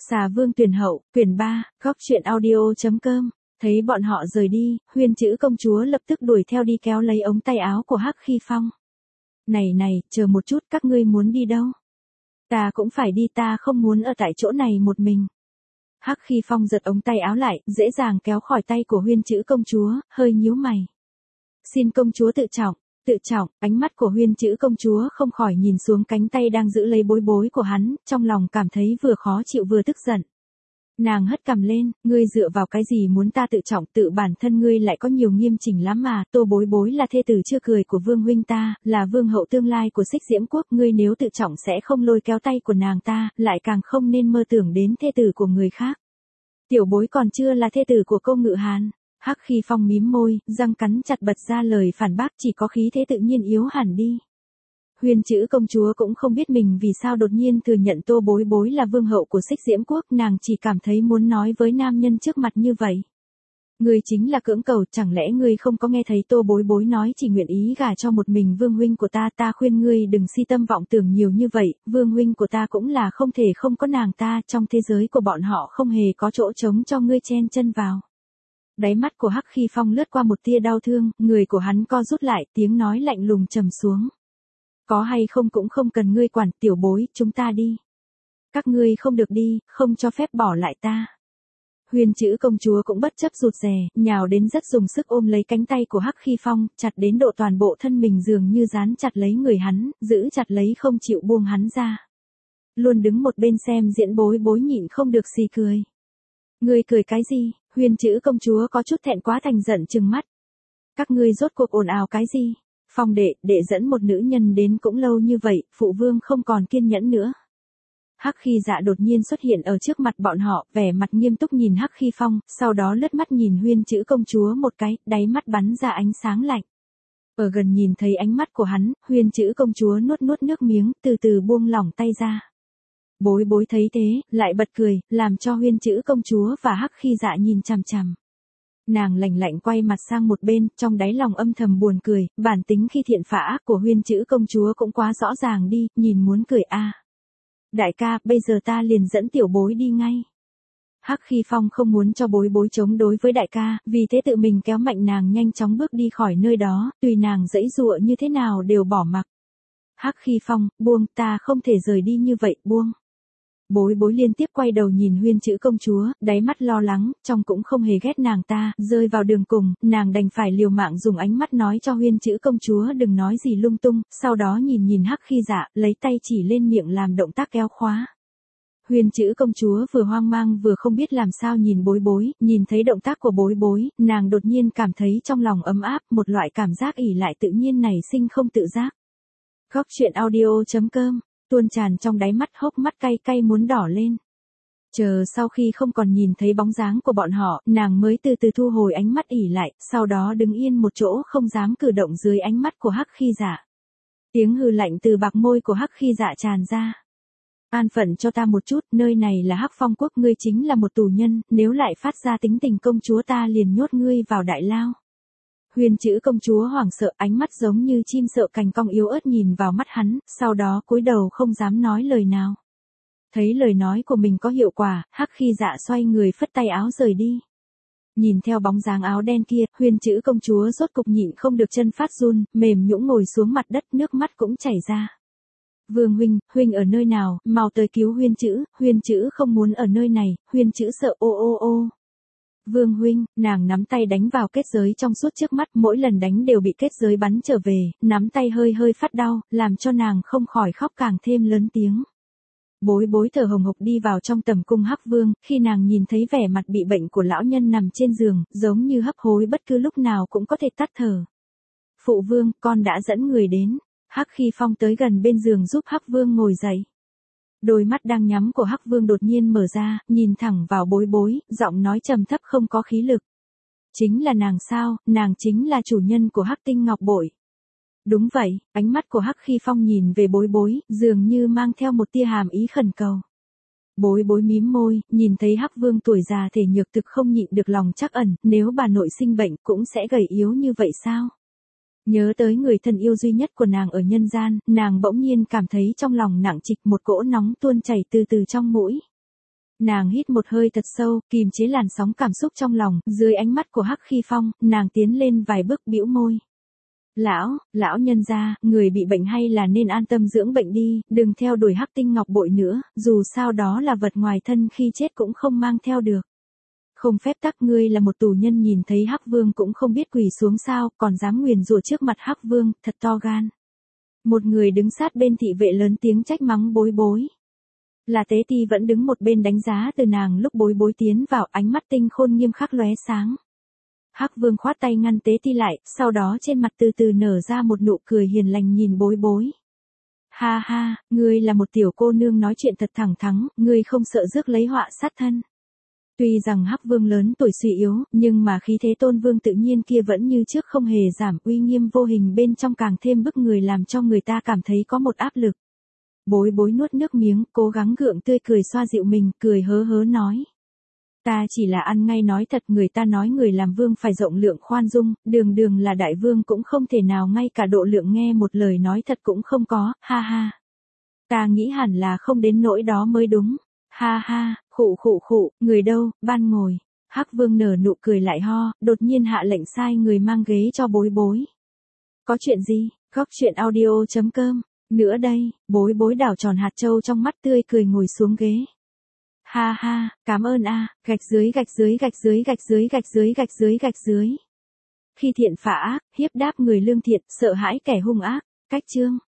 Xà Vương Tuyển Hậu, quyển 3, góc truyện audio.com. Thấy bọn họ rời đi, Huyên chữ công chúa lập tức đuổi theo đi kéo lấy ống tay áo của Hắc Khi Phong. Này, chờ một chút, các ngươi muốn đi đâu? Ta cũng phải đi, ta không muốn ở tại chỗ này một mình. Hắc Khi Phong giật ống tay áo lại, dễ dàng kéo khỏi tay của Huyên chữ công chúa, hơi nhíu mày. Xin công chúa tự trọng, ánh mắt của Huyên chữ công chúa không khỏi nhìn xuống cánh tay đang giữ lấy bối bối của hắn, trong lòng cảm thấy vừa khó chịu vừa tức giận. Nàng hất cằm lên, ngươi dựa vào cái gì muốn ta tự trọng, tự bản thân ngươi lại có nhiều nghiêm chỉnh lắm mà, Tô Bối Bối là thê tử chưa cười của vương huynh ta, là vương hậu tương lai của Xích Diễm Quốc, ngươi nếu tự trọng sẽ không lôi kéo tay của nàng ta, lại càng không nên mơ tưởng đến thê tử của người khác. Tiểu bối còn chưa là thê tử của Cô Ngự Hàn. Hắc Khi Phong mím môi, răng cắn chặt bật ra lời phản bác, chỉ có khí thế tự nhiên yếu hẳn đi. Huyên chữ công chúa cũng không biết mình vì sao đột nhiên thừa nhận Tô Bối Bối là vương hậu của Xích Diễm Quốc, nàng chỉ cảm thấy muốn nói với nam nhân trước mặt như vậy. Ngươi chính là cưỡng cầu, chẳng lẽ ngươi không có nghe thấy Tô Bối Bối nói chỉ nguyện ý gả cho một mình vương huynh của ta, ta khuyên ngươi đừng si tâm vọng tưởng nhiều như vậy, vương huynh của ta cũng là không thể không có nàng ta, trong thế giới của bọn họ không hề có chỗ trống cho ngươi chen chân vào. Đáy mắt của Hắc Khi Phong lướt qua một tia đau thương, người của hắn co rút lại, tiếng nói lạnh lùng trầm xuống. Có hay không cũng không cần ngươi quản, tiểu bối, chúng ta đi. Các ngươi không được đi, không cho phép bỏ lại ta. Huyên chữ công chúa cũng bất chấp rụt rè, nhào đến rất dùng sức ôm lấy cánh tay của Hắc Khi Phong, chặt đến độ toàn bộ thân mình dường như dán chặt lấy người hắn, giữ chặt lấy không chịu buông hắn ra. Luôn đứng một bên xem diễn Bối Bối nhịn không được xì cười. Ngươi cười cái gì? Huyên chữ công chúa có chút thẹn quá thành giận trừng mắt. Các ngươi rốt cuộc ồn ào cái gì? Phong đệ dẫn một nữ nhân đến cũng lâu như vậy, phụ vương không còn kiên nhẫn nữa. Hắc Khi Dạ đột nhiên xuất hiện ở trước mặt bọn họ, vẻ mặt nghiêm túc nhìn Hắc Khi Phong, sau đó lướt mắt nhìn Huyên chữ công chúa một cái, đáy mắt bắn ra ánh sáng lạnh. Ở gần nhìn thấy ánh mắt của hắn, Huyên chữ công chúa nuốt nước miếng, từ từ buông lỏng tay ra. Bối Bối thấy thế, lại bật cười, làm cho Huyên chữ công chúa và Hắc Khi Dạ nhìn chằm chằm. Nàng lạnh lạnh quay mặt sang một bên, trong đáy lòng âm thầm buồn cười, bản tính khi thiện phả ác của Huyên chữ công chúa cũng quá rõ ràng đi, nhìn muốn cười a. Đại ca, bây giờ ta liền dẫn tiểu bối đi ngay. Hắc Khi Phong không muốn cho Bối Bối chống đối với đại ca, vì thế tự mình kéo mạnh nàng nhanh chóng bước đi khỏi nơi đó, tùy nàng giãy giụa như thế nào đều bỏ mặc. Hắc Khi Phong, buông, ta không thể rời đi như vậy, buông. Bối Bối liên tiếp quay đầu nhìn Huyên chữ công chúa, đáy mắt lo lắng, trong cũng không hề ghét nàng ta, rơi vào đường cùng, nàng đành phải liều mạng dùng ánh mắt nói cho Huyên chữ công chúa đừng nói gì lung tung, sau đó nhìn Hắc Khi Dạ, lấy tay chỉ lên miệng làm động tác kéo khóa. Huyên chữ công chúa vừa hoang mang vừa không biết làm sao nhìn Bối Bối, nhìn thấy động tác của Bối Bối, nàng đột nhiên cảm thấy trong lòng ấm áp, một loại cảm giác ỷ lại tự nhiên nảy sinh không tự giác. Góc truyện audio.com tuôn tràn trong đáy mắt, hốc mắt cay muốn đỏ lên. Chờ sau khi không còn nhìn thấy bóng dáng của bọn họ, nàng mới từ từ thu hồi ánh mắt ỉ lại, sau đó đứng yên một chỗ không dám cử động dưới ánh mắt của Hắc Khi Dạ. Tiếng hừ lạnh từ bạc môi của Hắc Khi Dạ tràn ra. An phận cho ta một chút, nơi này là Hắc Phong Quốc, ngươi chính là một tù nhân, nếu lại phát ra tính tình công chúa ta liền nhốt ngươi vào đại lao. Huyên chữ công chúa hoảng sợ, ánh mắt giống như chim sợ cành cong yếu ớt nhìn vào mắt hắn, sau đó cúi đầu không dám nói lời nào. Thấy lời nói của mình có hiệu quả, Hắc Khi Dạ xoay người phất tay áo rời đi. Nhìn theo bóng dáng áo đen kia, Huyên chữ công chúa rốt cục nhịn không được chân phát run, mềm nhũn ngồi xuống mặt đất, nước mắt cũng chảy ra. Vương huynh ở nơi nào, mau tới cứu Huyên chữ không muốn ở nơi này, Huyên chữ sợ ô. Vương huynh, nàng nắm tay đánh vào kết giới trong suốt trước mắt, mỗi lần đánh đều bị kết giới bắn trở về, nắm tay hơi phát đau, làm cho nàng không khỏi khóc càng thêm lớn tiếng. Bối Bối thở hồng hộc đi vào trong tầm cung Hắc Vương, khi nàng nhìn thấy vẻ mặt bị bệnh của lão nhân nằm trên giường, giống như hấp hối bất cứ lúc nào cũng có thể tắt thở. Phụ vương, con đã dẫn người đến. Hắc Khi Phong tới gần bên giường giúp Hắc Vương ngồi dậy. Đôi mắt đang nhắm của Hắc Vương đột nhiên mở ra, nhìn thẳng vào Bối Bối, giọng nói trầm thấp không có khí lực. Chính là nàng sao, nàng chính là chủ nhân của Hắc Tinh Ngọc Bội. Đúng vậy, ánh mắt của Hắc Khi Phong nhìn về Bối Bối, dường như mang theo một tia hàm ý khẩn cầu. Bối Bối mím môi, nhìn thấy Hắc Vương tuổi già thể nhược thực không nhịn được lòng trắc ẩn, nếu bà nội sinh bệnh cũng sẽ gầy yếu như vậy sao? Nhớ tới người thân yêu duy nhất của nàng ở nhân gian, nàng bỗng nhiên cảm thấy trong lòng nặng trịch, một cỗ nóng tuôn chảy từ từ trong mũi. Nàng hít một hơi thật sâu, kìm chế làn sóng cảm xúc trong lòng, dưới ánh mắt của Hắc Khi Phong, nàng tiến lên vài bước bĩu môi. Lão nhân gia, người bị bệnh hay là nên an tâm dưỡng bệnh đi, đừng theo đuổi Hắc Tinh Ngọc Bội nữa, dù sao đó là vật ngoài thân khi chết cũng không mang theo được. Không phép tắc, ngươi là một tù nhân, nhìn thấy Hắc Vương cũng không biết quỳ xuống sao, còn dám nguyền rủa trước mặt Hắc Vương, thật to gan. Một người đứng sát bên thị vệ lớn tiếng trách mắng Bối Bối. Là Tế Ti vẫn đứng một bên đánh giá từ nàng lúc Bối Bối tiến vào, ánh mắt tinh khôn nghiêm khắc lóe sáng. Hắc Vương khoát tay ngăn Tế Ti lại, sau đó trên mặt từ từ nở ra một nụ cười hiền lành nhìn Bối Bối. Ha ha, ngươi là một tiểu cô nương nói chuyện thật thẳng thắn, ngươi không sợ rước lấy họa sát thân. Tuy rằng Hắc Vương lớn tuổi suy yếu, nhưng mà khí thế Tôn Vương tự nhiên kia vẫn như trước không hề giảm, uy nghiêm vô hình bên trong càng thêm bức người, làm cho người ta cảm thấy có một áp lực. Bối Bối nuốt nước miếng, cố gắng gượng tươi cười xoa dịu mình, cười hớ hớ nói. Ta chỉ là ăn ngay nói thật, người ta nói người làm vương phải rộng lượng khoan dung, đường là đại vương cũng không thể nào ngay cả độ lượng nghe một lời nói thật cũng không có, ha ha. Ta nghĩ hẳn là không đến nỗi đó mới đúng, ha ha, khụ, người đâu, ban ngồi. Hắc Vương nở nụ cười lại ho, đột nhiên hạ lệnh sai người mang ghế cho Bối Bối. Có chuyện gì? Góc chuyện audio.com. Nữa đây, Bối Bối đảo tròn hạt châu trong mắt, tươi cười ngồi xuống ghế. Ha ha, cảm ơn a, gạch dưới. Khi thiện phá ác, hiếp đáp người lương thiện, sợ hãi kẻ hung ác, cách chương.